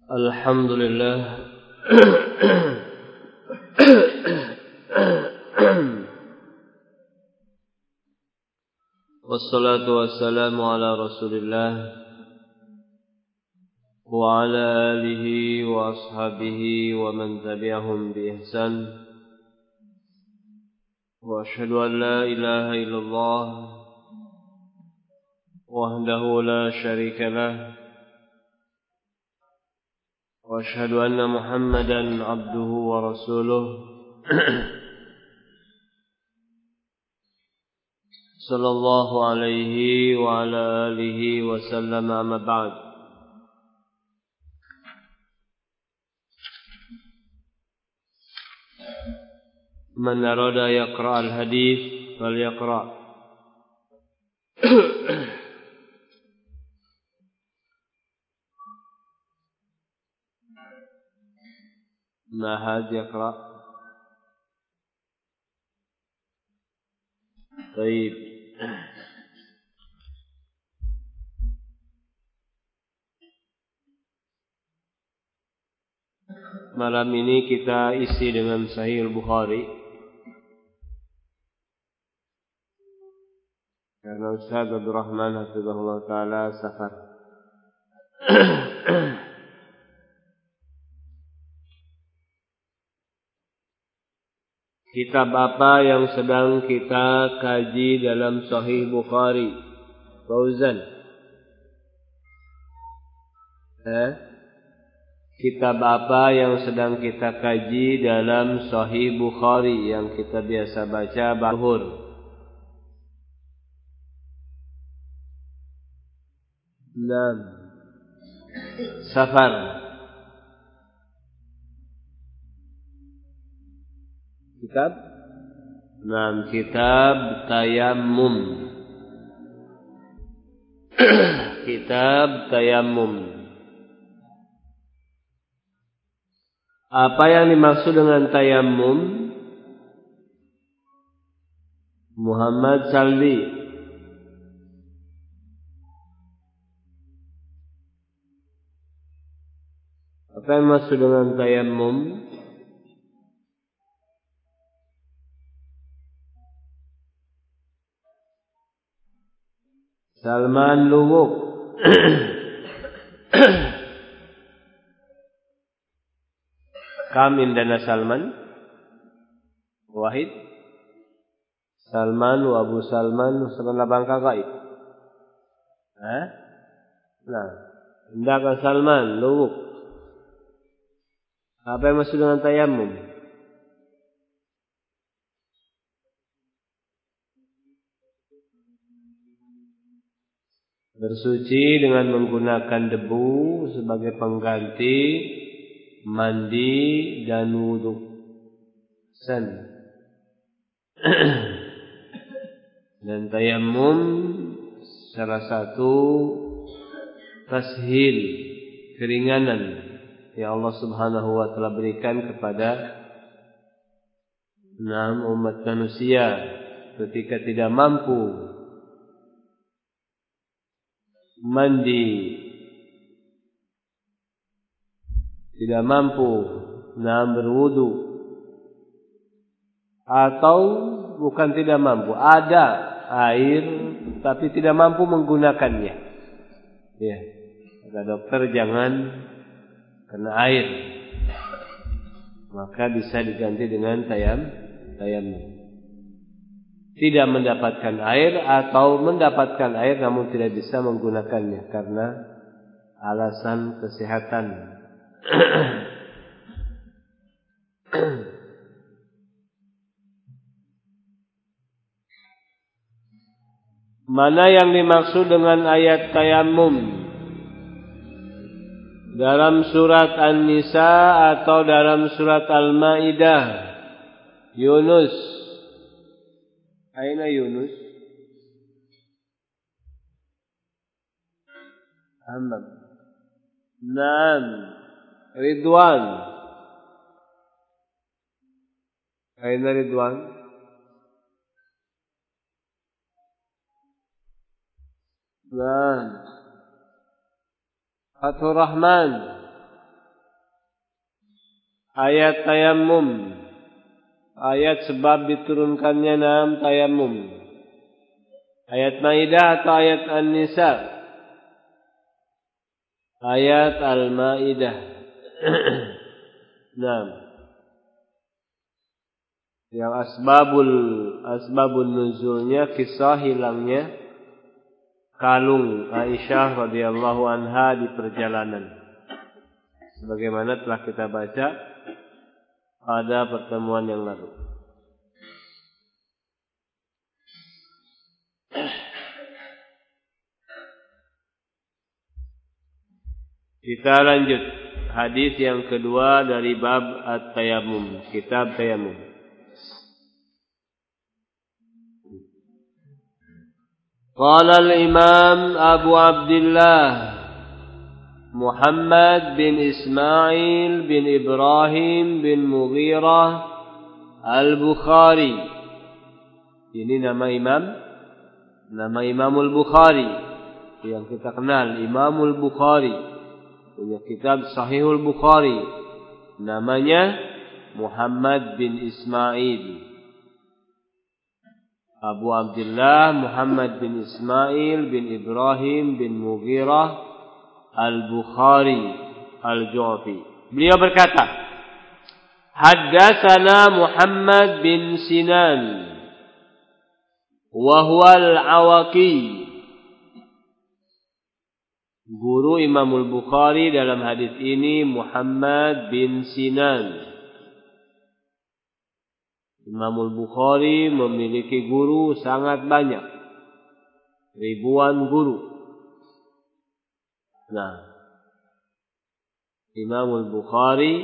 Alhamdulillah. Wassalatu wassalamu ala Rasulillah wa ala alihi wa ashabihi wa man tabi'ahum bi ihsan. Wa ashhadu an la ilaha illallah wahdahu la syarika lah. وأشهد أن محمدا عبده ورسوله صلى الله عليه وعلى آله وسلم أما بعد. من أراد يقرأ الحديث فليقرأ. Mahad yaqra. Baik. Malam ini kita isi dengan Sahih Bukhari. Karena Ustaz Abdul Rahman hafizahullah taala safar. Kitab apa yang sedang kita kaji dalam Sahih Bukhari? Fauzan. Kitab apa yang sedang kita kaji dalam Sahih Bukhari yang kita biasa baca Zuhur? Safar. Kitab Tayammum. Kitab Tayammum. Apa yang dimaksud dengan tayammum? Muhammad Saldi. Apa yang dimaksud dengan tayammum? Salman Luwuk. Kam indana Salman? Wahid. Salman wa Abu Salman Salman labangka gaib. Indaka Salman Luwuk. Apa yang maksud dengan tayammum? Bersuci dengan menggunakan debu sebagai pengganti mandi dan wudu. Dan tayammum salah satu tashil, keringanan yang Allah Subhanahu wa taala berikan kepada umat manusia ketika tidak mampu mandi, tidak mampu berwudu, atau bukan tidak mampu, ada air tapi tidak mampu menggunakannya. Ya, kata dokter jangan kena air, maka bisa diganti dengan tayammum. Tidak mendapatkan air atau mendapatkan air namun tidak bisa menggunakannya karena alasan kesehatan. Mana yang dimaksud dengan ayat tayammum? Dalam surat An-Nisa atau dalam surat Al-Maidah? Yunus. Aina Yunus? Ahmad. Naam. Ridwan. Aina Ridwan? Naam. Fathur Rahman. Ayat tayammum. Ayat sebab diturunkannya tayammum. Ayat Maidah atau ayat An-Nisa? Ayat Al-Maidah. Naam. Yang asbabun nuzulnya kisah hilangnya kalung Aisyah radhiyallahu anha di perjalanan. Sebagaimana telah kita baca pada pertemuan yang lalu. Kita lanjut hadis yang kedua dari bab At-Tayammum, kitab Tayammum. Qala al-Imam Abu Abdullah Muhammad bin Ismail bin Ibrahim bin Mughirah Al-Bukhari. Ini nama Imamul Bukhari yang kita kenal, Imamul Bukhari. Punya kitab Sahihul Bukhari. Namanya Muhammad bin Ismail. Abu Abdullah Muhammad bin Ismail bin Ibrahim bin Mughirah Al-Bukhari Al-Ju'fi. Beliau berkata, Haddatsana Muhammad bin Sinan wa huwa al-Awaqi. Guru Imamul Bukhari dalam hadis ini Muhammad bin Sinan. Imamul Bukhari memiliki guru sangat banyak. Ribuan guru. Nah, Imamul Bukhari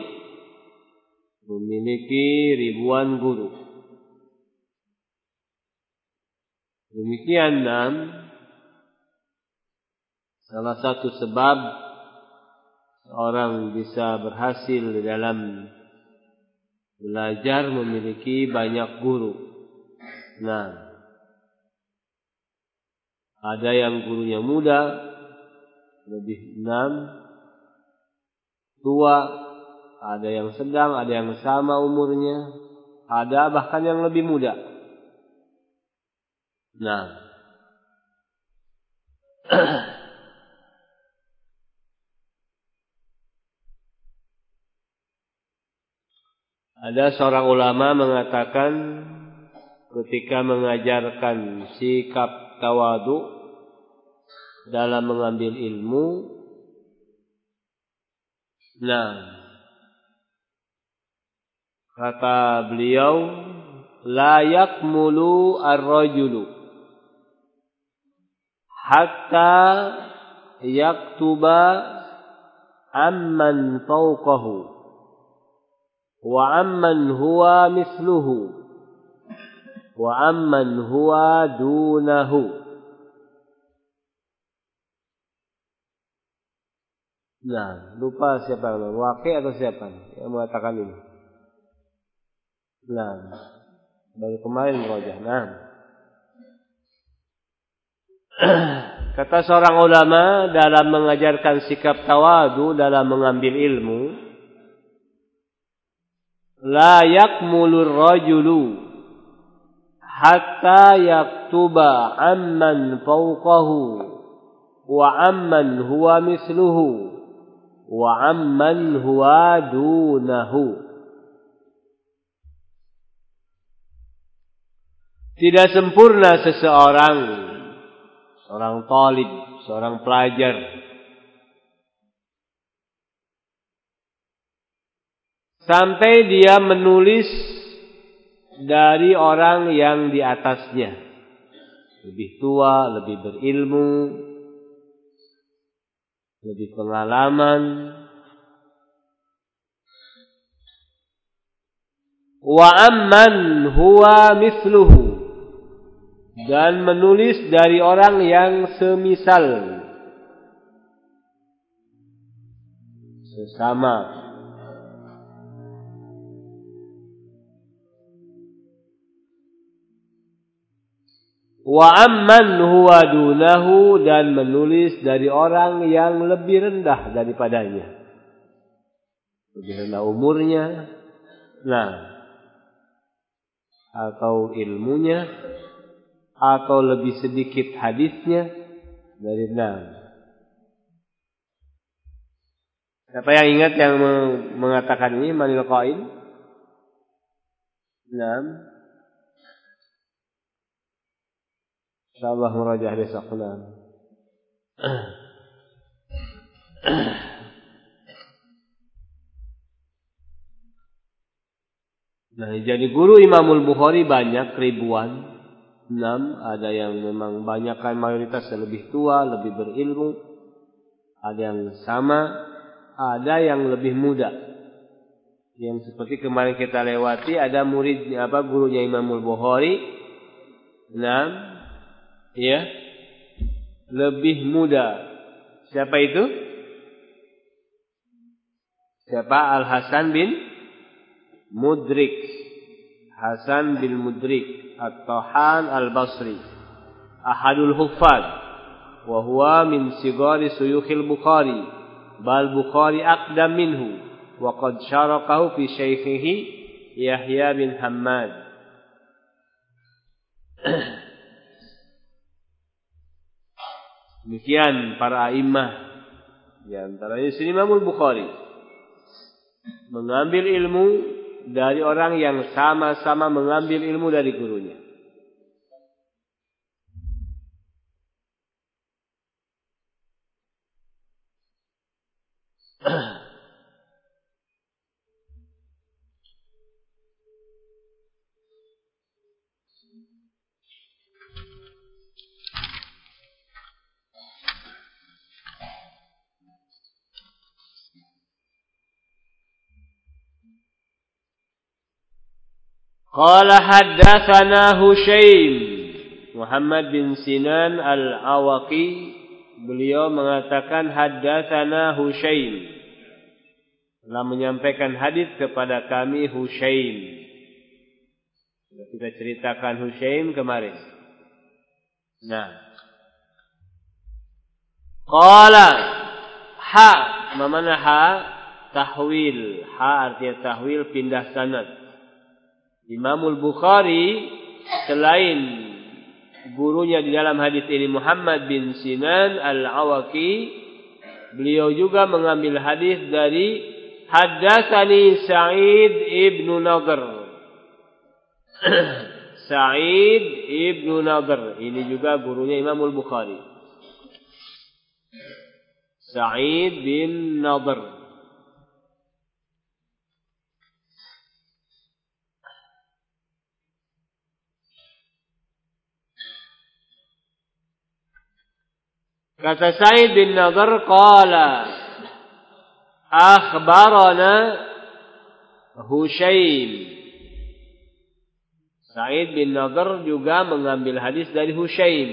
memiliki ribuan guru. Demikian salah satu sebab orang bisa berhasil dalam belajar memiliki banyak guru. Nah, ada yang gurunya muda, lebih tua, ada yang sedang, ada yang sama umurnya, ada bahkan yang lebih muda. Nah, ada seorang ulama mengatakan ketika mengajarkan sikap tawadu dalam mengambil ilmu, kata beliau, la yakmulu ar-rajulu hatta yaktuba amman fawqahu wa amman huwa misluhu wa amman huwa dunahu. Nah, lupa siapa yang Waqi atau siapa yang mengatakan ini. Nah, baru kemarin merojah. Nah, kata seorang ulama dalam mengajarkan sikap tawadu dalam mengambil ilmu, la yakmulur rajulu hatta yaktuba amman fawqahu wa amman huwa misluhu wa amman huwa dunahu. Tidak sempurna seseorang, seorang talib, seorang pelajar, sampai dia menulis dari orang yang di atasnya, lebih tua, lebih berilmu, lebih pengalaman. Wa amman huwa misluhu, dan menulis dari orang yang semisal, sesama. Wa amman huwa dunahu, dan menulis dari orang yang lebih rendah daripadanya. lebih rendah umurnya, nah, atau ilmunya, atau lebih sedikit hadisnya dari enam. Siapa yang ingat yang mengatakan ini? Manil qail? Enam. Insyaallah murajah besok. Nah, jadi guru Imamul Bukhari banyak, ribuan. 6, ada yang memang banyak kan mayoritas lebih tua, lebih berilmu. Ada yang sama, ada yang lebih muda. Yang seperti kemarin kita lewati, ada muridnya gurunya Imamul Bukhari. 6, ya. Lebih muda. Siapa itu? Siapa? Al-Hasan bin Mudrik, Hasan bin Mudrik At-Tahan Al-Basri, ahadul huffaz, wa huwa min sigari suyukhil Bukhari, bal Bukhari aqdam minhu, wa qad syarakahu fi syaikhihi Yahya bin Hammad. Demikian para a'immah, di antaranya Imamul Bukhari mengambil ilmu dari orang yang sama-sama mengambil ilmu dari gurunya. Qala haddatsana Hushaim Muhammad bin Sinan Al-Awaqi, beliau mengatakan haddatsana Hushaim, telah menyampaikan hadis kepada kami Hushaim. Kita ceritakan Hushaim kemarin. Nah, qala ha, mana ha? Tahwil. Ha artinya tahwil, pindah sanad. Imamul Bukhari selain gurunya di dalam hadis ini Muhammad bin Sinan Al-Awaqi, beliau juga mengambil hadis dari haddatsani Sa'id ibn Nadhr. Sa'id ibn Nadhr ini juga gurunya Imamul Bukhari. Sa'id bin Nadhr. Kata Sa'id bin Nadhr, qala akhbarana Hushaim. Sa'id bin Nadhr juga mengambil hadis dari Hushaim.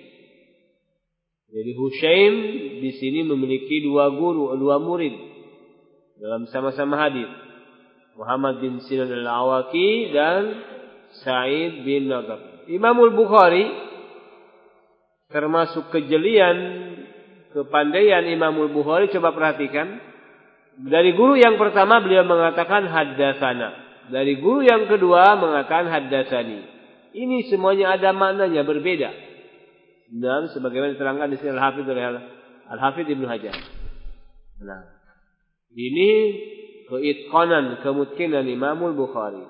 Jadi Hushaim di sini memiliki dua guru, dua murid dalam sama-sama hadis. Muhammad bin Sinan Al-Awaqi dan Sa'id bin Nadhr. Imamul Bukhari, termasuk kejelian, kepandaian Imamul Bukhari, coba perhatikan. Dari guru yang pertama beliau mengatakan haddatsana. Dari guru yang kedua mengatakan haddatsani. Ini semuanya ada maknanya berbeda. Dan sebagaimana diterangkan di sini Al-Hafidz oleh Al-Hafidz Ibnu Hajar. Nah, ini keitqanan, kemungkinan Imamul Bukhari.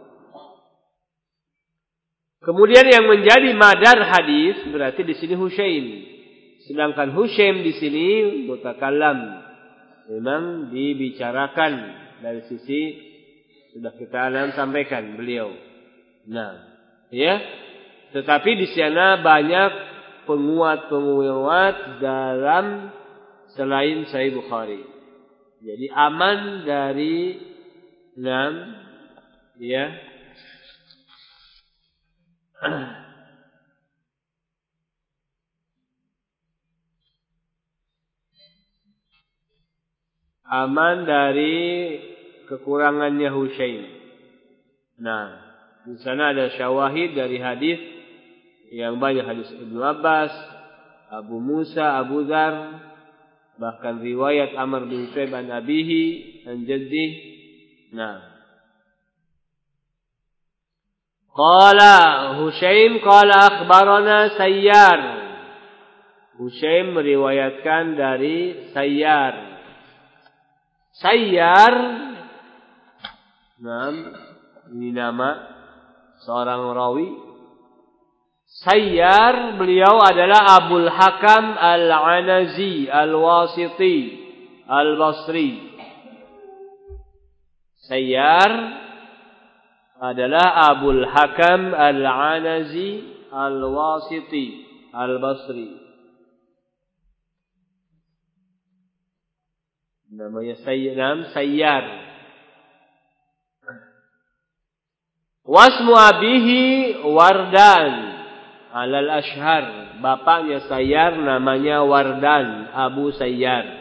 Kemudian yang menjadi madar hadis berarti di sini Hushaim. Sedangkan Hushaim di sini mutakallam, memang dibicarakan dari sisi sudah kita sampaikan beliau. Nah, ya. Tetapi di sana banyak penguat dalam selain Sahih Bukhari. Jadi aman dari ya. Aman dari kekurangannya Hushaim. Nah, di sana ada syawahid dari hadis yang banyak, hadis Ibnu Abbas, Abu Musa, Abu Dzar, bahkan riwayat Amr bin Shu'aib an abihi an jaddih, Nah. Qala Hushaim qala akhbarana Sayyar. Hushaim meriwayatkan dari Sayyar. Sayyar, nah, ini nama seorang rawi. Sayyar beliau adalah Abul Hakam Al-Anazi Al-Wasiti Al-Basri. Sayyar adalah Abul Hakam Al-Anazi Al-Wasiti Al-Basri. Namanya Sayyar. Wasmu abihi Wardan alal ashhar. Bapaknya Sayyar namanya Wardan, Abu Sayyar.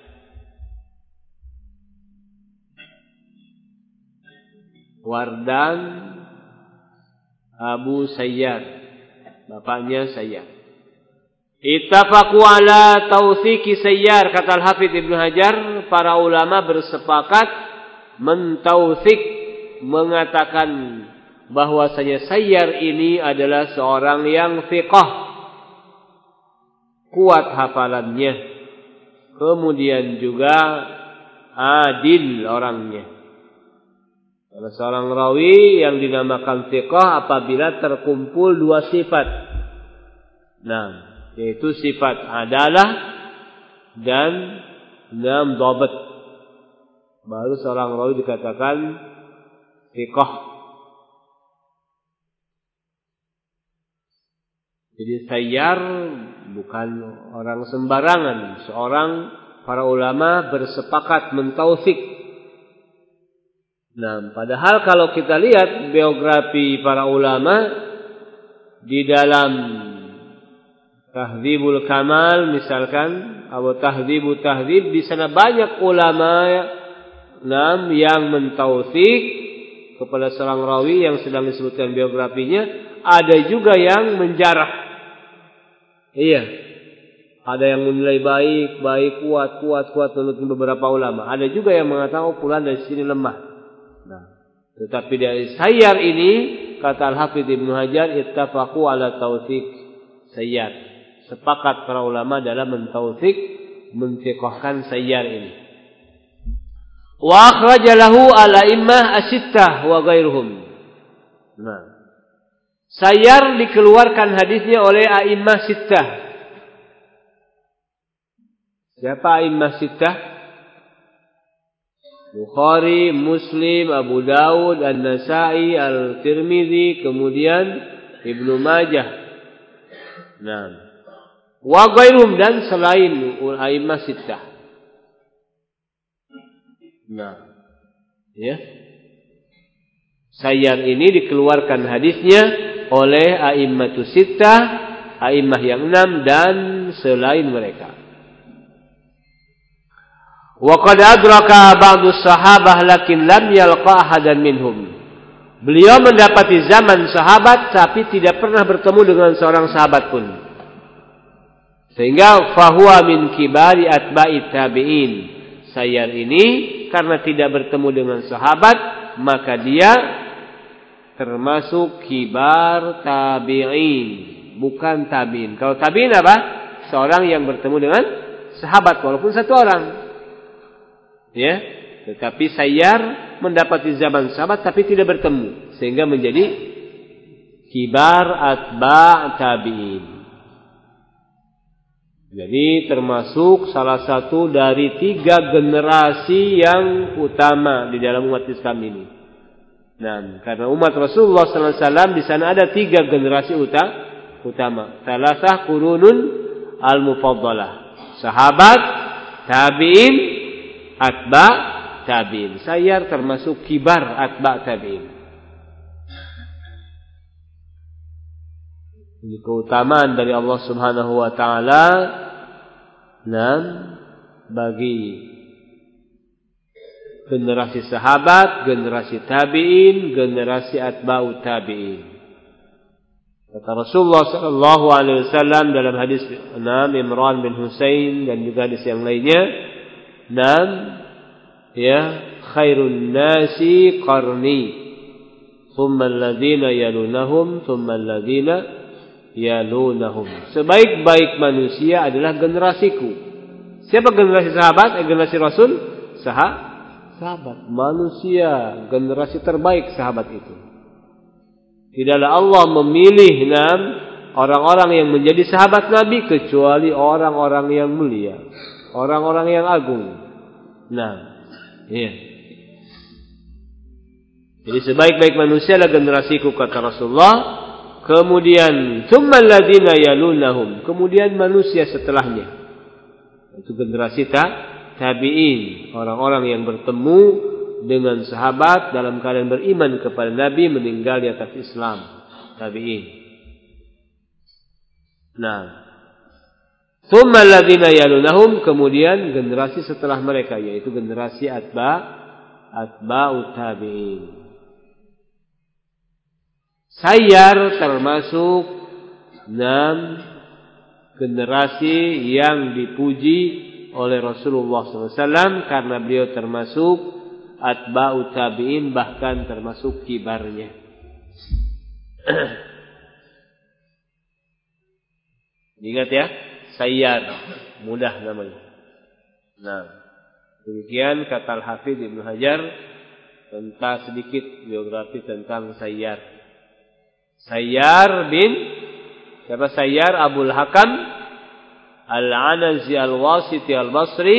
Wardan Abu Sayyar, bapaknya Sayyar. Ittafaqu ala tawthiki Sayyar, kata Al-Hafidz Ibnu Hajar, para ulama bersepakat mentautsik, mengatakan bahwasanya Sayyar ini adalah seorang yang thiqah, kuat hafalannya, kemudian juga adil orangnya. Ada seorang rawi yang dinamakan thiqah apabila terkumpul dua sifat. Nah, yaitu sifat adalah dan dhabt. Baru seorang rawi dikatakan thiqah. Jadi Sayyar bukan orang sembarangan. Seorang para ulama bersepakat mentautsik. Nah, padahal kalau kita lihat biografi para ulama di dalam Tahdzibul Kamal misalkan, atau Tahdzibut Tahdzib, di sana banyak ulama yang mentautsik kepada seorang rawi yang sedang disebutkan biografinya. Ada juga yang menjarah. Iya. Ada yang menilai baik, kuat menurut beberapa ulama. Ada juga yang mengatakan fulan dari sini lemah. Nah, tetapi dari Sayyar ini, kata Al-Hafidz Ibnu Hajar, ittafaqu ala tautsik Sayyar. Sepakat para ulama dalam mentautsik, menthiqahkan Sayyar ini. Wa akhraja lahu al-a'immah as-sittah wa ghairuhum. Nah, Sayyar dikeluarkan hadisnya oleh a'immah sittah. Siapa a'immah sittah? Bukhari, Muslim, Abu Dawud, An-Nasa'i, Al-Tirmidzi, kemudian Ibnu Majah. Nah, wa ghairum, dan selain a'immah sittah. Nah, ya. Sayyar ini dikeluarkan hadisnya oleh a'immatus sittah, a'immah yang 6 dan selain mereka. Wa qad adraka ba'dus sahabah lakin lam yalqa ahadan minhum. Beliau mendapati zaman sahabat tapi tidak pernah bertemu dengan seorang sahabat pun. Sehingga fahuwa min kibari atba'i tabi'in. Sayyar ini karena tidak bertemu dengan sahabat, maka dia termasuk kibar tabi'in, bukan tabi'in. Kalau tabi'in apa? Seorang yang bertemu dengan sahabat walaupun satu orang. Ya, tetapi Sayyar mendapati zaman sahabat tapi tidak bertemu, sehingga menjadi kibar atba' tabi'in. Jadi termasuk salah satu dari 3 generasi yang utama di dalam umat Islam ini. Nah, karena umat Rasulullah SAW di sana ada 3 generasi utama. Salasah qurunun al-mufaddalah. Sahabat, tabi'in, atba' tabi'in. Sayyar termasuk kibar atba' tabi'in. Ini keutamaan dari Allah Subhanahu wa taala bagi generasi sahabat, generasi tabi'in, generasi atba'ut tabi'in. Kata Rasulullah sallallahu alaihi wasallam dalam hadis Imran bin Husain dan juga hadis yang lainnya, ya, khairun nasi qarni, thumma alladhina yalunahum, thumma alladhina yalunahum. Sebaik-baik manusia adalah generasiku. Siapa generasi sahabat? Generasi Rasul? Sahabat. Manusia generasi terbaik sahabat itu. Tidaklah Allah memilih orang-orang yang menjadi sahabat Nabi kecuali orang-orang yang mulia, orang-orang yang agung. Iya. Jadi sebaik-baik manusia adalah generasiku, kata Rasulullah. Kemudian tsummal ladzina yalunahum, kemudian manusia setelahnya. Itu generasi tabi'in, orang-orang yang bertemu dengan sahabat dalam keadaan beriman kepada Nabi, meninggal di atas Islam. Tabi'in. Tsummal ladzina yalunahum, kemudian generasi setelah mereka, yaitu generasi atba'ut tabi'in. Sayyar termasuk 6 generasi yang dipuji oleh Rasulullah SAW karena beliau termasuk atba'ut tabi'in, bahkan termasuk kibarnya. Ingat ya, Sayyar, mudah namanya. Demikian kata Al-Hafidz Ibnu Hajar tentang sedikit biografi tentang Sayyar. Sayyar bin siapa? Sayyar Abul Hakam Al-Anazi Al-Wasiti Al-Basri,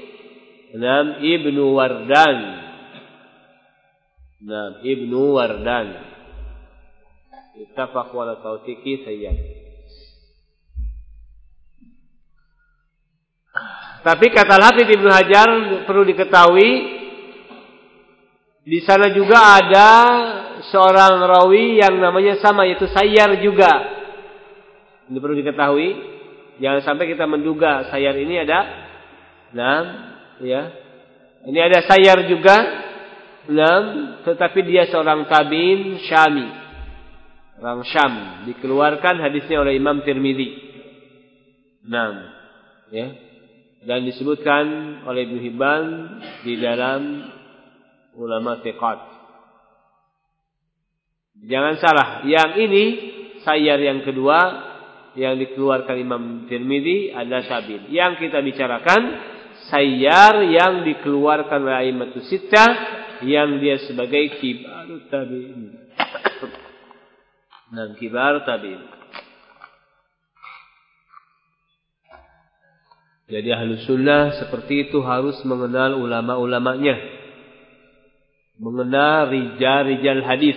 Ibnu Wardan. Ibnu Wardan. Ittafaq ala tawthiqi Sayyar. Tapi kata Al-Hafidz Ibnu Hajar perlu diketahui, di sana juga ada seorang rawi yang namanya sama, yaitu Sayyar juga. Ini perlu diketahui. Jangan sampai kita menduga Sayyar ini ada. Ini ada Sayyar juga. Tetapi dia seorang tabi'in Syami. Orang Syam. Dikeluarkan hadisnya oleh Imam Tirmidzi. Dan disebutkan oleh Ibnu Hibban di dalam ulama thiqat. Jangan salah, yang ini Sayyar yang kedua yang dikeluarkan Imam Tirmidzi adalah tabi'in. Yang kita bicarakan Sayyar yang dikeluarkan oleh A'immatus Sittah, yang dia sebagai kibarut tabi'in. Kibar tabi'in. Jadi Ahlus Sunnah seperti itu harus mengenal ulama-ulamanya, mengenal rijal hadis.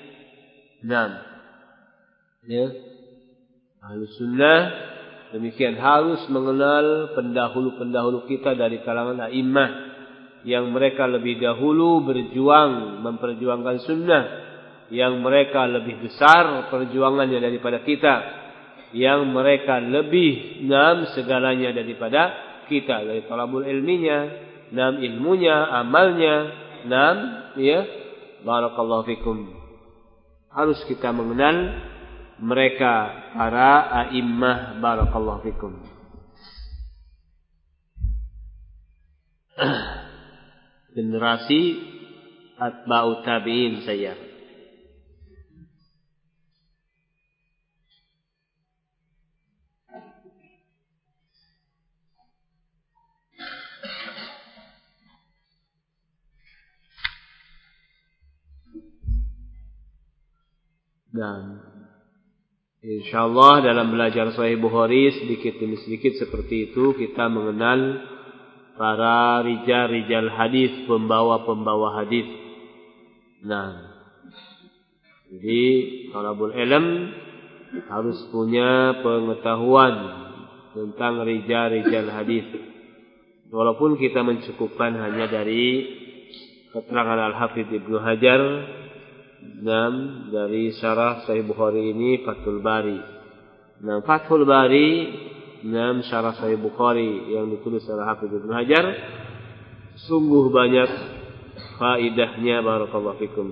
Ahlus Sunnah demikian harus mengenal pendahulu-pendahulu kita dari kalangan a'immah yang mereka lebih dahulu berjuang memperjuangkan sunnah, yang mereka lebih besar perjuangannya daripada kita, yang mereka lebih segalanya daripada kita, dari talabul ilminya, ilmunya, amalnya, barakallahu fikum. Harus kita mengenal mereka para a'immah, barakallahu fikum. Generasi atba'ut tabi'in saya. Dan insyaallah dalam belajar Sahih Bukhari sedikit demi sedikit seperti itu kita mengenal para rijal hadis, pembawa hadis. Jadi talabul ilm harus punya pengetahuan tentang rijal hadis. Walaupun kita mencukupkan hanya dari keterangan Al-Hafidz Ibnu Hajar dari syarah Sahih Bukhari ini, Fathul Bari. Fathul Bari syarah Sahih Bukhari yang ditulis oleh Hafidz Ibnu Hajar sungguh banyak faidahnya, barakallahu fikum.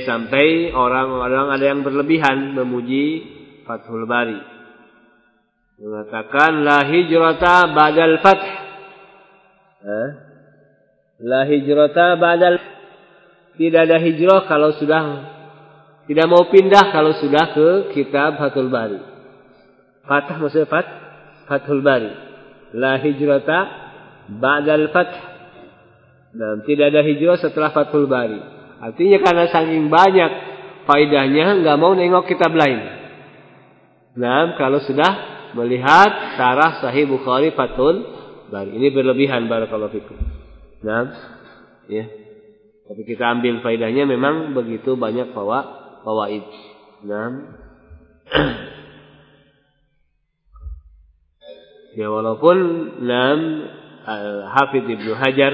Sampai orang-orang ada yang berlebihan memuji Fathul Bari. mengatakan la hijrata ba'dal fath. La hijrata ba'dal, tidak ada hijrah kalau sudah, tidak mau pindah kalau sudah ke kitab Fathul Bari. Fathah maksudnya Fathul Bari. La hijrata ba'dal fath. Nah, tidak ada hijrah setelah Fathul Bari. Artinya karena saking banyak faedahnya enggak mau nengok kitab lain. Nah, kalau sudah melihat syarah Sahih Bukhari Fathul Bari, ini berlebihan barakallahu fikum. Nah, ya. Tapi kita ambil faedahnya, memang begitu banyak fawaid. Nah, ya walaupun Al-Hafidz Ibnu Hajar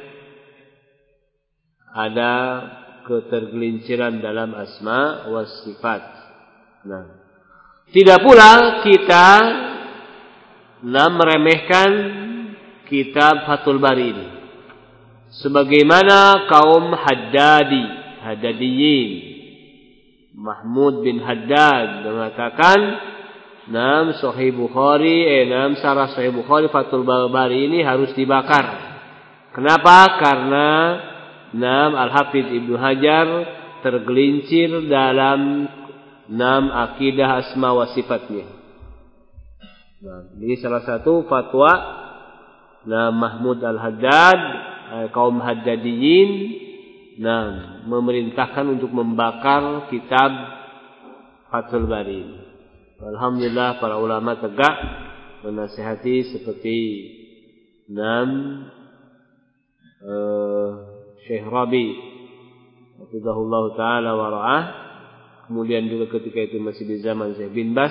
ada ketergelinciran dalam asma was sifat. Nah, tidak pula kita meremehkan kitab Fathul Bari ini. Sebagaimana kaum Haddadiyin, Mahmud bin Haddad mengatakan, Sahih Bukhari, syarah Sahih Bukhari Fathul Bari ini harus dibakar. Kenapa? Karena Al-Hafidz Ibnu Hajar tergelincir dalam akidah asma wa sifatnya. Ini salah satu fatwa Mahmud Al-Haddad, kaum Haddadiyin, memerintahkan untuk membakar kitab Fathul Bari. Alhamdulillah para ulama tegak menasihati seperti Syekh Rabi hafizahullah taala wa ra'ah. Kemudian juga ketika itu masih di zaman Syekh bin Bas,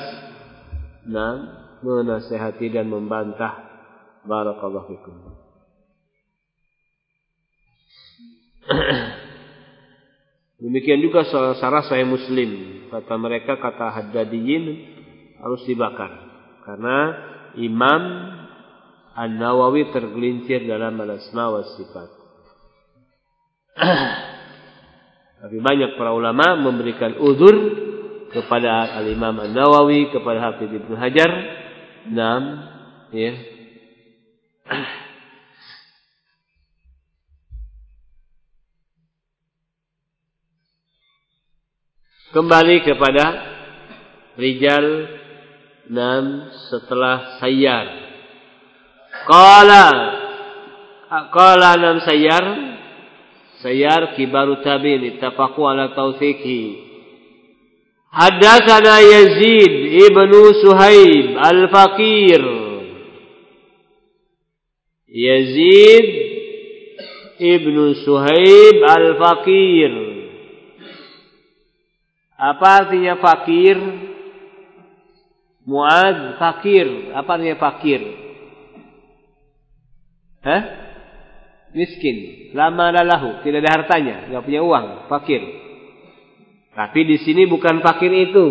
menasihati dan membantah. Barakallahu fikum. Demikian juga syarah Sahih Muslim, kata mereka, kata Haddadiyin, harus dibakar karena Imam An-Nawawi tergelincir dalam al-asma wa sifat. Tapi banyak para ulama memberikan uzur kepada al-Imam An-Nawawi, kepada Hafidz Ibnu Hajar. Ya. Kembali kepada rijal setelah Sayyar. Qala Sayyar kibaru tabi'in ittafaqu ala tawthiqi. Haddatsana Yazid ibnu Suhaib al-Faqir. Yazid ibnu Suhaib al-Faqir. Apa artinya fakir? Muad, fakir. Apa artinya fakir? Miskin. Lama lalahu, tidak ada hartanya, enggak punya uang, fakir. Tapi di sini bukan fakir itu.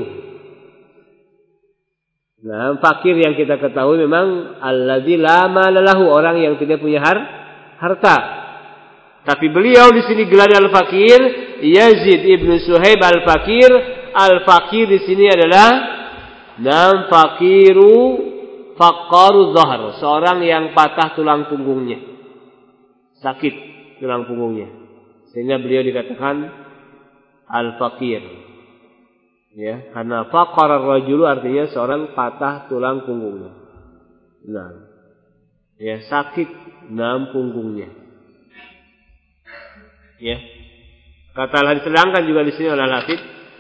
Fakir yang kita ketahui memang alladzi lama lalahu, orang yang tidak punya harta. Tapi beliau di sini gelarnya al-Fakir, Yazid ibnu Suhaib al-Fakir. Al-Fakir di sini adalah faqaru zahar, seorang yang patah tulang punggungnya, sakit tulang punggungnya, sehingga beliau dikatakan al-Fakir. Ya, karena faqara ar-rajulu artinya seorang patah tulang punggungnya. Ya, sakit punggungnya. Ya. Kata al-Hafidz, sedangkan juga di sini oleh al-Hafidz.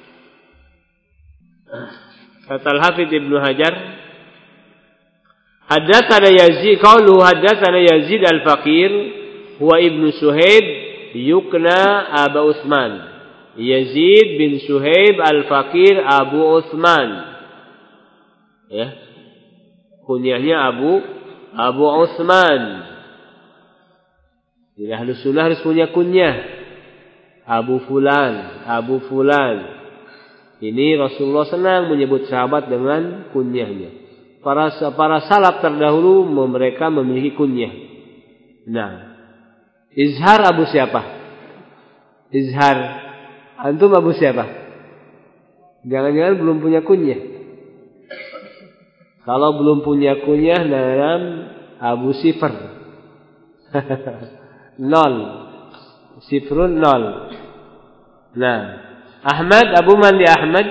Kata al-Hafidz Ibnu Hajar, haddatsana Yazid, qauluhu haddatsana Yazid al-Faqir huwa Ibnu Suhaib yukna Abu Utsman. Yazid bin Suhaib al-Faqir Abu Utsman. Ya. Kunyahnya Abu Utsman. Jadi Ahlus Sunnah harus punya kunyah. Abu Fulan. Ini Rasulullah senang menyebut sahabat dengan kunyahnya. Para salaf terdahulu mereka memiliki kunyah. Izhar Abu siapa? Izhar. Antum Abu siapa? Jangan-jangan belum punya kunyah. Kalau belum punya kunyah, nam Abu Sifr. 0. Sifrun 0. Nah, Ahmad, Abu Mandi Ahmad,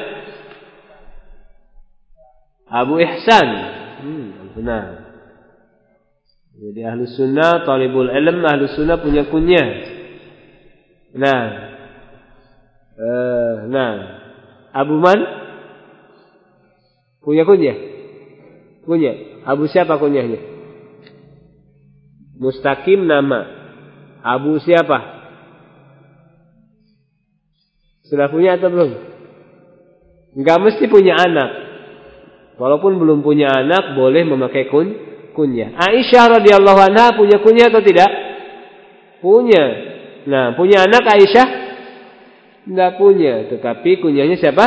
Abu Ihsan. Nah, jadi ahlu sunnah, talibul ilm, ahlu sunnah punya kunyah. Nah, Abu Man punya kunyah. Punya. Abu siapa kunyahnya? Mustaqim nama. Abu siapa? Sudah punya atau belum? Enggak mesti punya anak. Walaupun belum punya anak, boleh memakai kunyah. Aisyah radhiyallahu anha punya kunyah atau tidak? Punya. Nah, punya anak Aisyah? Enggak punya. Tetapi kunyahnya siapa?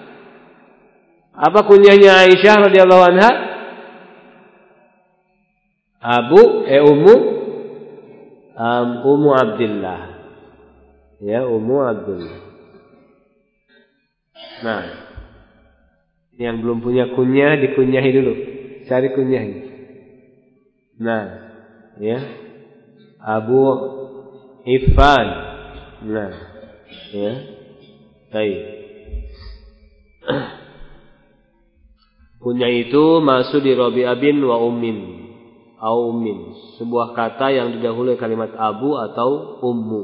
Apa kunyahnya Aisyah radhiyallahu anha? Ummu Abdillah. Ya, Ummu Abdillah. Nah, yang belum punya kunyah dikunyahi dulu. Cari kunyahnya. Nah, ya. Abu Ifan. Nah, ya. Baik. Kunyah itu masuk di Rabi'ah bin wa ummin. Sebuah kata yang didahului kalimat abu atau ummu.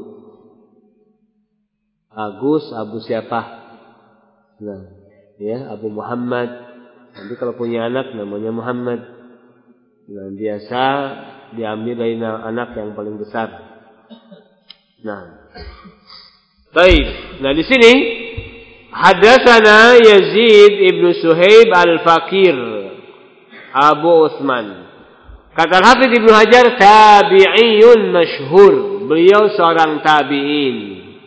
Agus, Abu siapa? Nah, ya, Abu Muhammad. Nanti kalau punya anak namanya Muhammad. Nah, biasa diambil dari anak yang paling besar. Nah, baik. Nah, di sini hadatsana Yazid ibnu Suhaib al-Fakir Abu Utsman. Kata Al-Hafidz Ibnu Hajar, tabi'iyun masyhur. Beliau seorang tabi'in.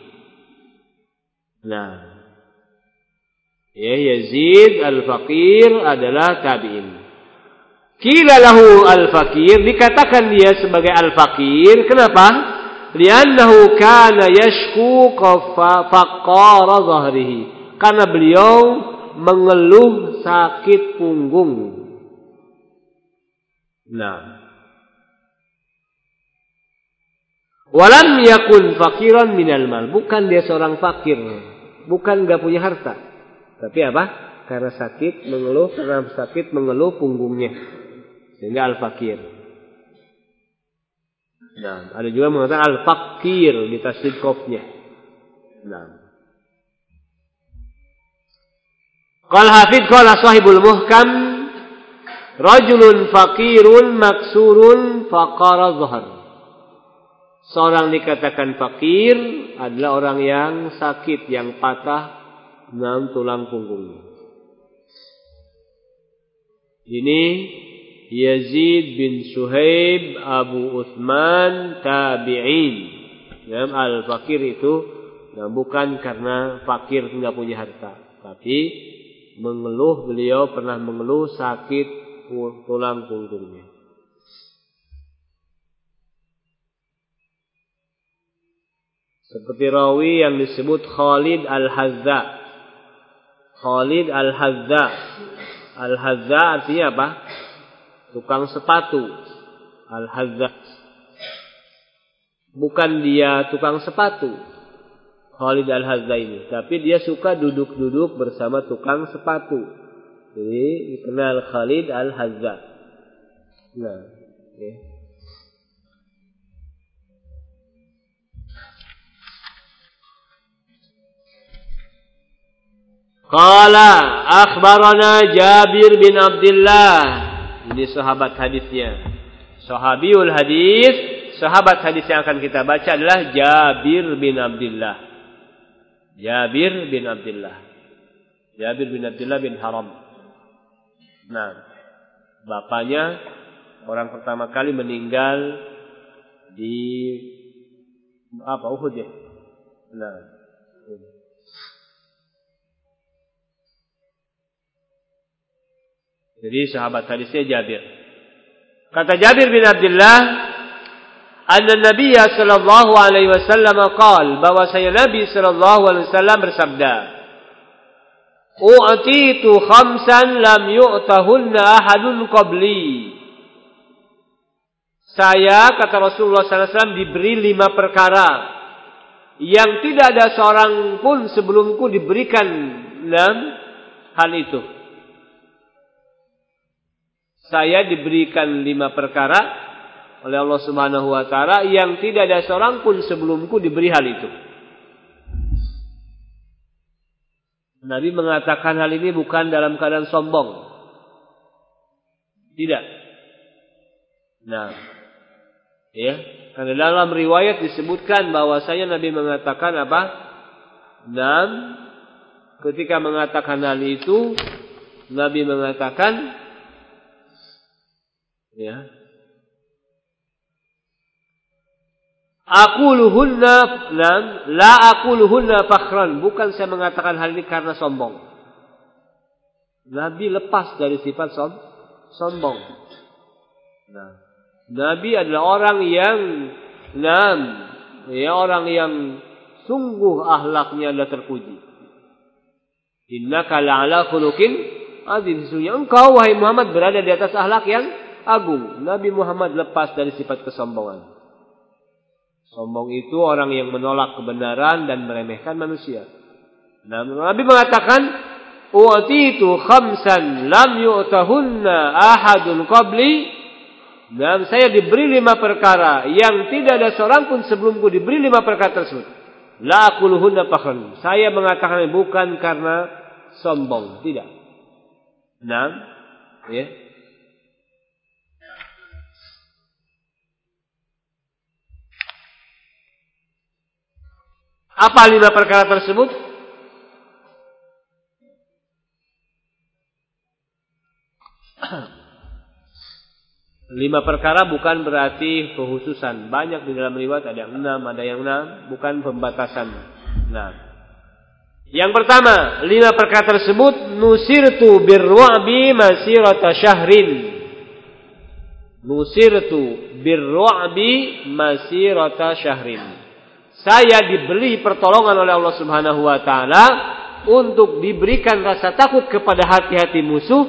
Nah, ya, Yazid al-Fakir adalah tabi'in. Qila lahu al-Fakir, dikatakan dia sebagai al-Fakir. Kenapa? Li'annahu kana yashku faqara dhahrihi. Karena beliau mengeluh sakit punggung. Nah, walam yakun fakiran minal mal. Bukan dia seorang fakir, bukan enggak punya harta. Tapi apa? Karena sakit mengeluh punggungnya. Sehingga al-fakir. Nah, ada juga mengatakan al-fakir di tasdid qafnya. Nah. Qala Hafidz qala sahibul muhkam rajulun fakirun maksurun faqara dhahar. Seorang dikatakan fakir adalah orang yang sakit, yang patah tulang punggungnya. Ini Yazid bin Suhaib Abu Utsman tabi'in. Ya, al-fakir itu bukan karena fakir tidak punya harta, tapi beliau pernah mengeluh sakit tulang punggungnya. Seperti rawi yang disebut Khalid al-Hazza. Khalid al-Hazza. Al-Hazza artinya apa? Tukang sepatu. Al-Hazza. Bukan dia tukang sepatu, Khalid al-Hazza ini, tapi dia suka duduk-duduk bersama tukang sepatu. Jadi dikenal Khalid al-Hazza. Nah, okay. Qala akhbarana Jabir bin Abdullah. Ini sahabat hadisnya. Sahabiul hadis, sahabat hadis yang akan kita baca adalah Jabir bin Abdullah. Jabir bin Abdullah. Jabir bin Abdullah bin Haram. Nah, bapaknya orang pertama kali meninggal di Uhud ya. Nah, jadi sahabat hadisnya Jabir. Kata Jabir bin Abdullah, anna Nabiy sallallahu alaihi wasallam qaal, bahwasanya Nabi sallallahu alaihi wasallam bersabda, u'titu khamsan lam yu'tahunna ahadun qabli. Saya, kata Rasulullah SAW, diberi 5 perkara yang tidak ada seorang pun sebelumku diberikan dalam hal itu. Saya diberikan 5 perkara oleh Allah Subhanahu wa taala yang tidak ada seorang pun sebelumku diberi hal itu. Nabi mengatakan hal ini bukan dalam keadaan sombong. Tidak. Nah, ya, karena dalam riwayat disebutkan bahwasanya Nabi mengatakan apa? Dan ketika mengatakan hal itu, Nabi mengatakan, ya, aquluhunna la aquluhunna fakhran, bukan saya mengatakan hal ini karena sombong. Nabi lepas dari sifat sombong. Nah, Nabi adalah orang yang orang yang sungguh akhlaknya adalah terpuji. Innaka la'ala khuluqin azim, sesungguhnya engkau wahai Muhammad berada di atas akhlak yang agung. Nabi Muhammad lepas dari sifat kesombongan. Sombong itu orang yang menolak kebenaran dan meremehkan manusia. Nah, Nabi mengatakan, "U'titu khamsan lam yu'tahunna ahadun qabli." Dan saya diberi 5 perkara yang tidak ada seorang pun sebelumku diberi 5 perkara tersebut. La aquluhunna fakhran. Saya mengatakan bukan karena sombong, tidak. Nah, ya. Apa 5 perkara tersebut? Lima perkara bukan berarti khususan. Banyak di dalam riwayat, ada yang 6, ada yang 6, bukan pembatasan. Nah, yang pertama, 5 perkara tersebut, nusirtu birru'bi masirata syahrin. Nusirtu birru'bi masirata syahrin. Saya diberi pertolongan oleh Allah Subhanahu wa taala untuk diberikan rasa takut kepada hati-hati musuh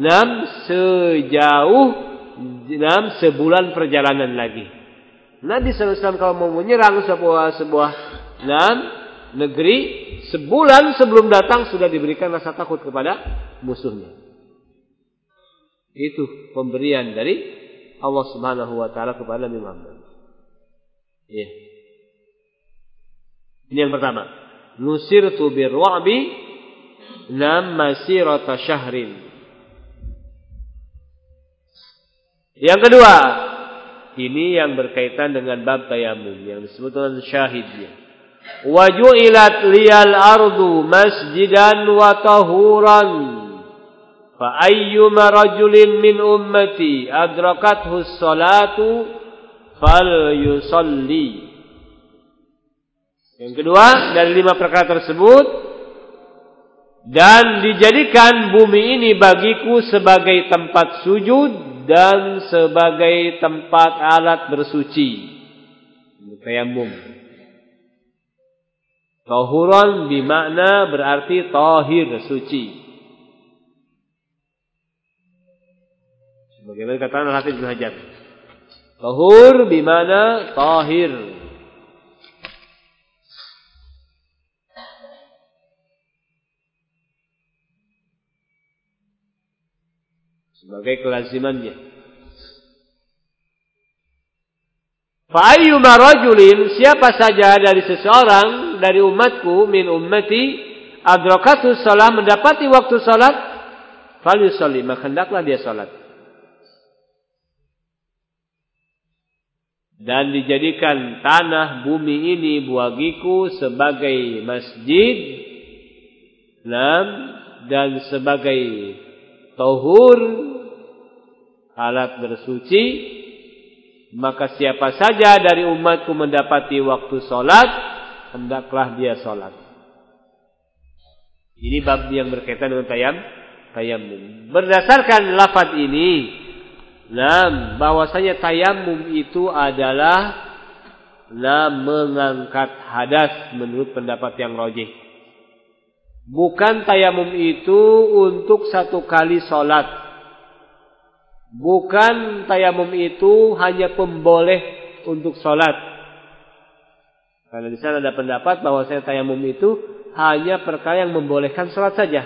dalam sebulan perjalanan lagi. Nabi SAW kalau mau menyerang sebuah negeri, sebulan sebelum datang sudah diberikan rasa takut kepada musuhnya. Itu pemberian dari Allah Subhanahu wa taala kepada Nabi Muhammad. Ya. Ini yang pertama. Nusirtu birru'bi masirata syahrin. Yang kedua, ini yang berkaitan dengan bab tayamum yang disebut dengan syahidnya. Wa ju'ilat liyal ardu masjidan wa tahuran. Fa ayyuma rajulin min ummati adrakathu as-salatu falyusalli. Yang kedua, dari 5 perkara tersebut, dan dijadikan bumi ini bagiku sebagai tempat sujud dan sebagai tempat alat bersuci. Tayammum. Tahuran bermakna berarti tahir, suci. Sebagaimana kata Al-Hafidz Ibnu Hajar. Tahur bermakna tahir. Sebagai kelazimannya. Fa ayyuma rajulin, siapa saja dari seseorang dari umatku min ummati adrakatu shalah, mendapati waktu salat, falyusalli, maka hendaklah dia salat. Dan dijadikan tanah bumi ini bagiku sebagai masjid dan sebagai tahur, alat bersuci, maka siapa saja dari umatku mendapati waktu salat, hendaklah dia salat. Ini bab yang berkaitan dengan tayammum. Berdasarkan lafaz ini, bahwasanya tayammum itu adalah mengangkat hadas menurut pendapat yang rajih. Bukan tayamum itu untuk satu kali sholat. Bukan tayamum itu hanya pemboleh untuk sholat. Karena di sana ada pendapat bahwa tayamum itu hanya perkara yang membolehkan sholat saja.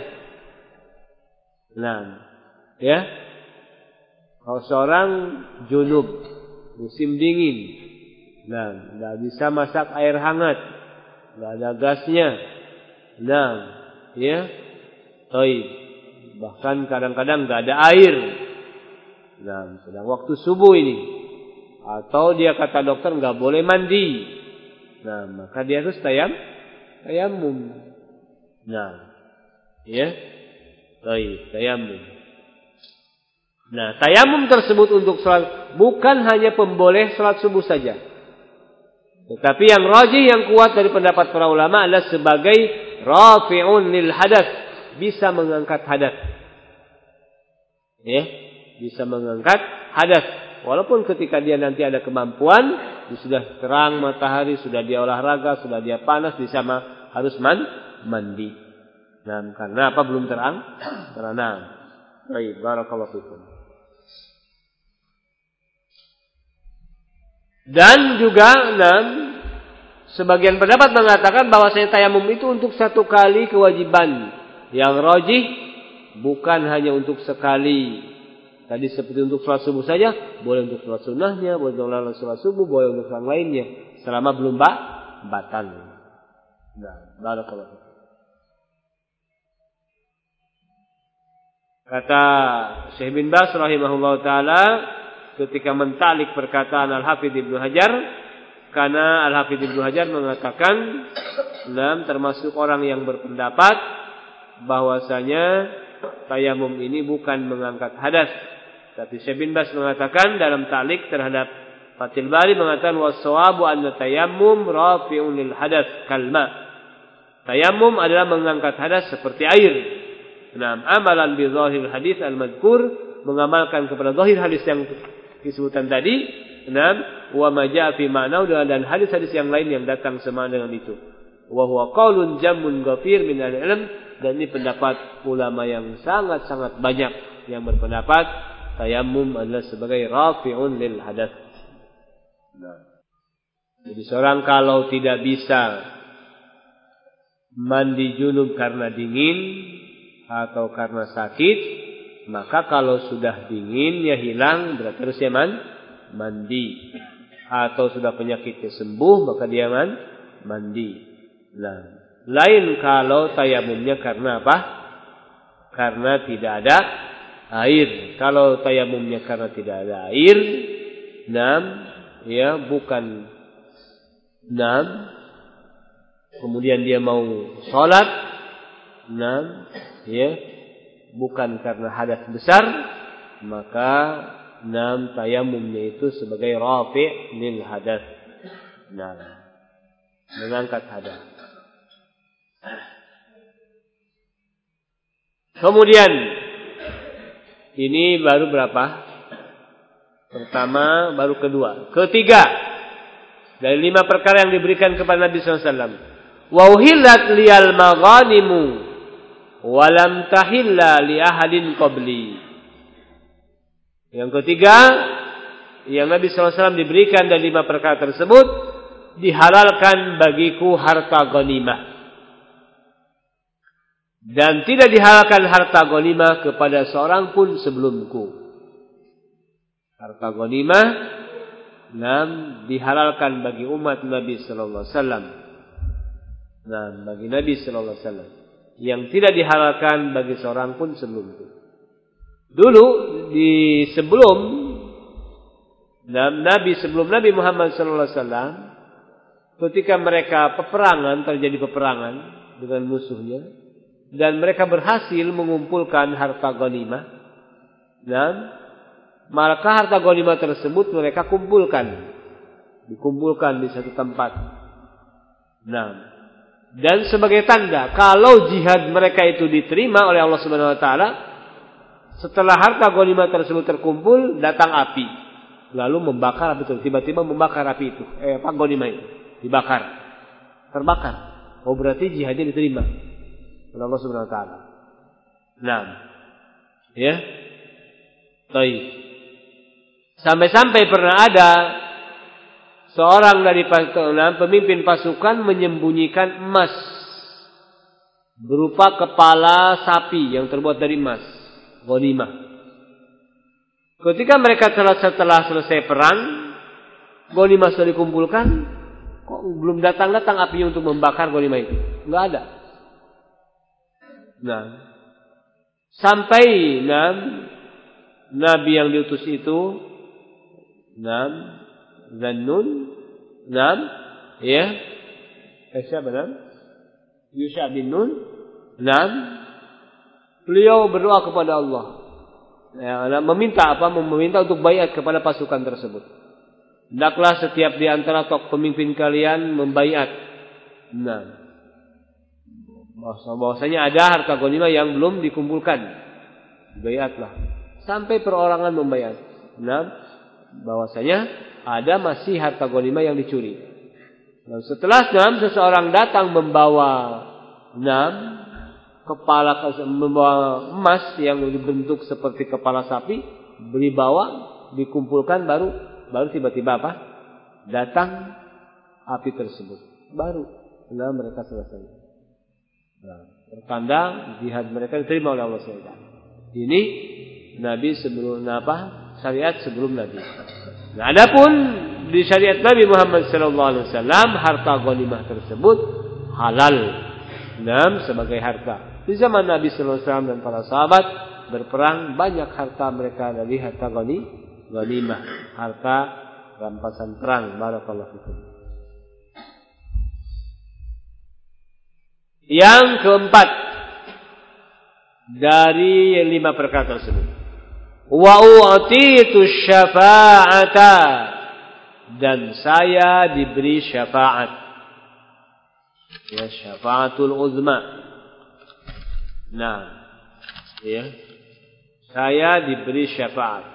Nah, ya, kalau seorang junub, musim dingin, nah, nggak bisa masak air hangat, nggak ada gasnya, nah, ya, bahkan kadang-kadang nggak ada air, nah, sedang waktu subuh ini, atau dia kata dokter nggak boleh mandi, nah, maka dia harus tayamum, nah, ya, tayamum. Nah, tayamum tersebut untuk sholat bukan hanya pemboleh sholat subuh saja. Tetapi yang rajih, yang kuat dari pendapat para ulama adalah sebagai rafi'un lil hadas, bisa mengangkat hadas. Ya, bisa mengangkat hadas. Walaupun ketika dia nanti ada kemampuan, sudah terang matahari, sudah dia olahraga, sudah dia panas, bisa harus mandi. Nah, karena apa belum terang? Karena baik, barakallahu fikum. Dan juga sebagian pendapat mengatakan bahwa tayamum itu untuk satu kali kewajiban. Yang rajih bukan hanya untuk sekali. Tadi seperti untuk sholat subuh saja, boleh untuk sholat sunnahnya, boleh untuk sholat subuh, boleh untuk yang lainnya, selama belum batal. Nah, barakallahu fikum. Kata Syekh bin Baz rahimahullah ta'ala ketika mentalik perkataan Al-Hafidh Ibnu Hajar, karena Al-Hafidh Ibnu Hajar mengatakan termasuk orang yang berpendapat bahwasanya tayamum ini bukan mengangkat hadas. Tapi Syekh bin Baz mengatakan dalam ta'liq terhadap Fathul Bari mengatakan was-shawabu anna tayammum rafi'un lil hadas kalma. Tayamum adalah mengangkat hadas seperti air. Amalan bi zahir hadis al-madhkur, mengamalkan kepada zahir hadis yang disebutkan tadi. Wa ma jaa fi ma'nahu, dan hadis-hadis yang lain yang datang sama dengan itu. Wa huwa qaulun jammun ghafir min al-ilm, dan ini pendapat ulama yang sangat-sangat banyak yang berpendapat tayammum adalah sebagai rafi'un lil hadas. Jadi seorang kalau tidak bisa mandi junub karena dingin atau karena sakit, maka kalau sudah dingin ya hilang, berarti harus dia mandi. Atau sudah penyakitnya sembuh, maka dia mandi. Nah, lain kalau tayamumnya karena apa? Karena tidak ada air. Kalau tayamumnya karena tidak ada air, bukan kemudian dia mau sholat, bukan karena hadas besar, maka tayamumnya itu sebagai rafi' lil hadas, mengangkat hadas. Kemudian ini baru berapa? Pertama, baru kedua. Ketiga dari 5 perkara yang diberikan kepada Nabi SAW. Wa uhillat liyal maghanimu walam tahilla li ahadin qabli. Yang ketiga, yang Nabi SAW diberikan dari 5 perkara tersebut, dihalalkan bagiku harta ghanimah. Dan tidak dihalalkan harta ghanimah kepada seorang pun sebelumku. Harta ghanimah dihalalkan bagi umat Nabi sallallahu alaihi wasallam. Bagi Nabi sallallahu alaihi wasallam. Yang tidak dihalalkan bagi seorang pun sebelumku. Dulu sebelum Nabi Muhammad sallallahu alaihi wasallam, ketika mereka terjadi peperangan dengan musuhnya, dan mereka berhasil mengumpulkan harta ghanimah, maka harta ghanimah tersebut mereka dikumpulkan di satu tempat. Dan sebagai tanda kalau jihad mereka itu diterima oleh Allah Subhanahu wa taala, setelah harta ghanimah tersebut terkumpul, datang api, lalu membakar api itu, tiba-tiba membakar api itu, ghanimah itu dibakar, terbakar. Oh, berarti jihadnya diterima. oleh Allah Subhanahu wa taala. Naam. Ya. Baik. Sampai-sampai pernah ada seorang dari pemimpin pasukan menyembunyikan emas berupa kepala sapi yang terbuat dari emas, ghanimah. Ketika mereka setelah selesai perang, ghanimah sudah dikumpulkan, kok belum datang apinya untuk membakar ghanimah itu? Enggak ada. Nah, sampai Nabi yang diutus itu, Zannun, ya, siapa Yusha bin Nun, beliau berdoa kepada Allah, ya, meminta untuk baiat kepada pasukan tersebut. Hendaklah setiap di antara pemimpin kalian membaiat. Bahwasanya ada harta ghanimah yang belum dikumpulkan. Baiatlah. Sampai perorangan membaiat. Bahwasanya ada masih harta ghanimah yang dicuri. Dan setelah seseorang datang membawa membawa emas yang dibentuk seperti kepala sapi, dikumpulkan baru tiba-tiba datang api tersebut. Baru mereka selesai. Pertanda jihad mereka diterima oleh Allah SWT. Ini Nabi sebelum syariat sebelum Nabi. Nah, adapun di syariat Nabi Muhammad SAW, harta ghanimah tersebut halal, sebagai harta. Di zaman Nabi SAW dan para sahabat berperang, banyak harta mereka dari harta ghanimah, harta rampasan perang. Barakallahu fikum. Yang keempat dari 5 perkara tersebut, wa u'titu syafa'ata, dan saya diberi syafaat, ya, syafaatul uzma. Ya, saya diberi syafaat.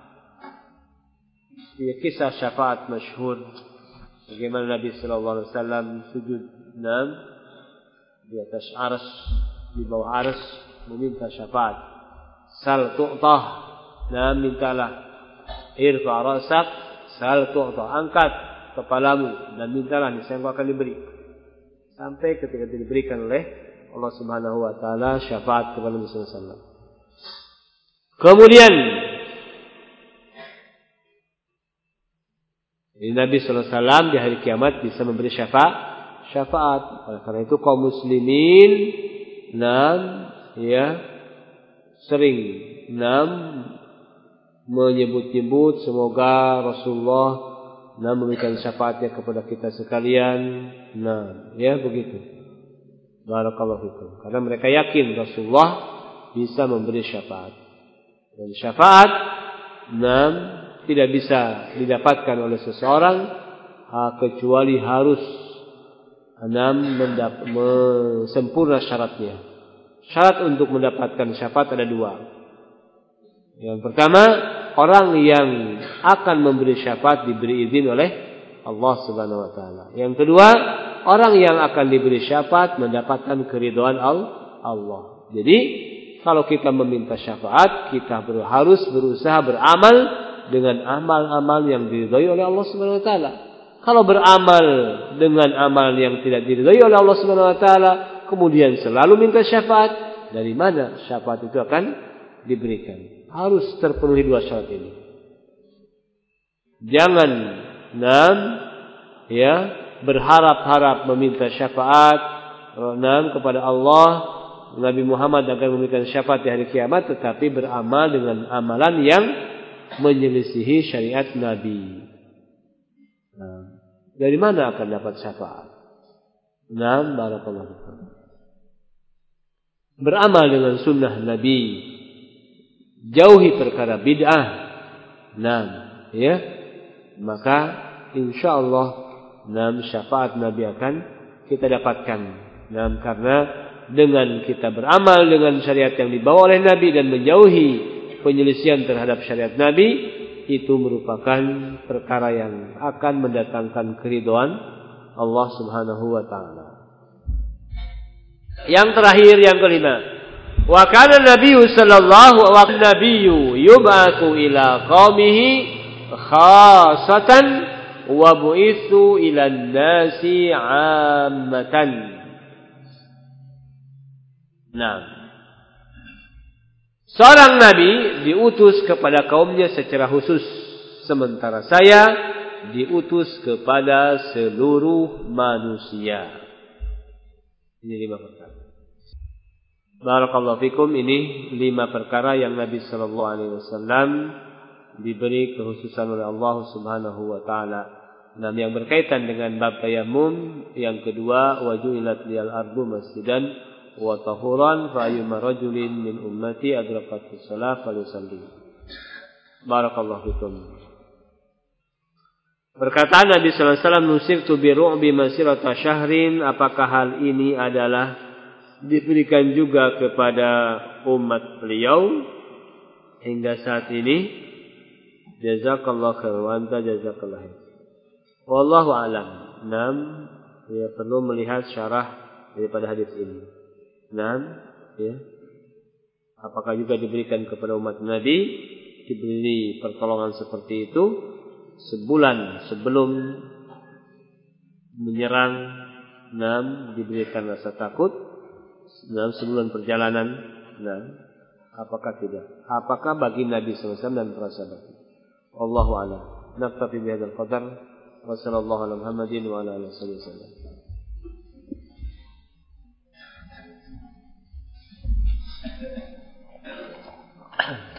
Ya, kisah syafaat masyhur, bagaimana Nabi sallallahu alaihi wasallam sujud di atas arsy, di bawah arsy, meminta syafaat. Sal tu'tah, mintalah. Irfa rasak, sal tu'tah, angkat kepalamu dan mintalah, niscaya engkau akan diberi. Sampai ketika diberikan oleh Allah Subhanahu wa taala syafaat kepada Nabi sallallahu alaihi wasallam. Kemudian Nabi sallallahu alaihi wasallam di hari kiamat bisa memberi syafaat. Oleh karena itu kaum muslimin sering menyebut-nyebut semoga Rasulullah memberikan syafaatnya kepada kita sekalian. Ya begitu. Barakallahu fikum. Karena mereka yakin Rasulullah bisa memberi syafaat. Dan syafaat tidak bisa didapatkan oleh seseorang kecuali harus sempurna syaratnya. Syarat untuk mendapatkan syafaat ada 2. Yang pertama, orang yang akan memberi syafaat diberi izin oleh Allah Subhanahu wa taala. Yang kedua, orang yang akan diberi syafaat mendapatkan keridhaan Allah. Jadi, kalau kita meminta syafaat, kita harus berusaha beramal dengan amal-amal yang diridhai oleh Allah Subhanahu wa taala. Kalau beramal dengan amal yang tidak diridhai oleh Allah Subhanahu wa taala, kemudian selalu minta syafaat, dari mana syafaat itu akan diberikan? Harus terpenuhi 2 syarat ini. Jangan berharap-harap meminta syafaat kepada Allah, Nabi Muhammad akan memberikan syafaat di hari kiamat, tetapi beramal dengan amalan yang menyelisihi syariat Nabi. Dari mana akan dapat syafaat? Barakallahu fikum. Beramal dengan sunnah Nabi, jauhi perkara bid'ah. Ya, maka insyaallah syafaat Nabi akan kita dapatkan. Karena dengan kita beramal dengan syariat yang dibawa oleh Nabi dan menjauhi penyelisihan terhadap syariat Nabi, itu merupakan perkara yang akan mendatangkan keridhaan Allah Subhanahu wa taala. Yang terakhir, yang kelima. Wa kana Nabiyyu sallallahu alaihi wasallam yub'atsu ila qaumihi khassatan wa bu'itsu ila an-nasi 'ammatan. Nah, seorang nabi diutus kepada kaumnya secara khusus, sementara saya diutus kepada seluruh manusia. Ini 5 perkara. Barakallahu fikum, ini 5 perkara yang Nabi sallallahu alaihi wasallam diberi kekhususan oleh Allah Subhanahu wa taala. Nah, yang berkaitan dengan bab tayammum, yang kedua, wajulat liyal ardu masjidan wa tahuran fa ayyuma rajulin min ummati adrakatis shalah falyusalli. Barakallahu fikum. Perkataan Nabi sallallahu alaihi wasallam, nusirtu bi ru'bi masirata syahrin, apakah hal ini adalah diberikan juga kepada umat beliau hingga saat ini? Jazakallahu khairan wa anta jazakallahu khairan. Wallahu a'lam. Ya, perlu melihat syarah daripada hadis ini. Ya. Apakah juga diberikan kepada umat Nabi, diberi pertolongan seperti itu sebulan sebelum menyerang, diberikan rasa takut dalam sebulan perjalanan. Apakah tidak? Apakah bagi Nabi SAW dan para sahabat? Allahu a'lam. Naktafi bihadzal qadar. Wa sallallahu ala Muhammadin wa ala alihi wasallam.